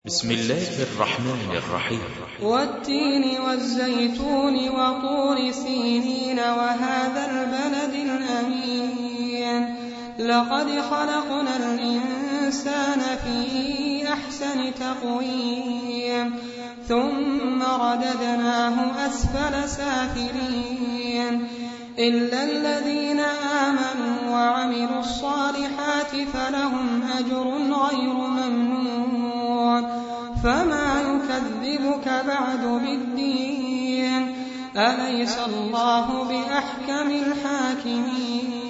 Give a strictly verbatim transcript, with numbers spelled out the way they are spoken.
بسم الله الرحمن الرحيم. والتين والزيتون وطور سينين وهذا البلد الأمين لقد خلقنا الإنسان في أحسن تقويم ثم رددناه أسفل سافلين إلا الذين آمنوا وعملوا الصالحات فلهم أجر غير ممنون فما يكذبك بعد بالدين أليس الله بأحكم الحاكمين